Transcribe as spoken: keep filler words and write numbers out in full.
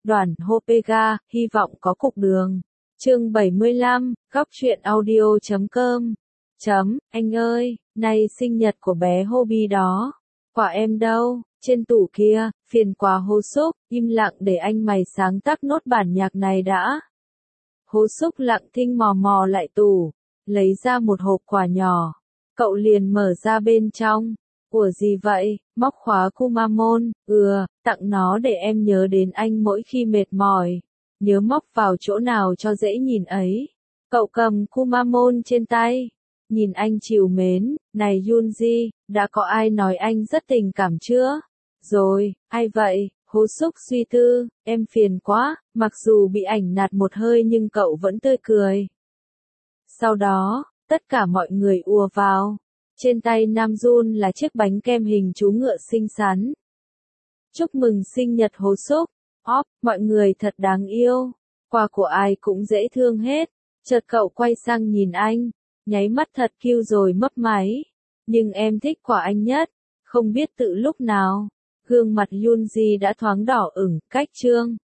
Đoàn Hopega, hy vọng có cục đường. Chương bảy mươi lăm, góc truyện audio chấm com. Chấm, anh ơi, nay sinh nhật của bé Hobby đó. Quà em đâu? Trên tủ kia, phiền quá Hố Xúc, im lặng để anh mày sáng tác nốt bản nhạc này đã. Hố Xúc lặng thinh mò mò lại tủ, lấy ra một hộp quà nhỏ. Cậu liền mở ra bên trong. Của gì vậy? Móc khóa Kumamon, ừa, tặng nó để em nhớ đến anh mỗi khi mệt mỏi. Nhớ móc vào chỗ nào cho dễ nhìn ấy. Cậu cầm Kumamon trên tay. Nhìn anh trìu mến, này Yunji, đã có ai nói anh rất tình cảm chưa? Rồi, ai vậy? Hố Xúc suy tư, em phiền quá, mặc dù bị ảnh nạt một hơi nhưng cậu vẫn tươi cười. Sau đó, tất cả mọi người ùa vào. Trên tay Nam Jun là chiếc bánh kem hình chú ngựa xinh xắn. Chúc mừng sinh nhật Hố Xúc. Óp, mọi người thật đáng yêu. Quà của ai cũng dễ thương hết. Chợt cậu quay sang nhìn anh. Nháy mắt thật cute rồi mấp máy. Nhưng em thích quà anh nhất. Không biết tự lúc nào. Gương mặt Yunji đã thoáng đỏ ửng, cách trương.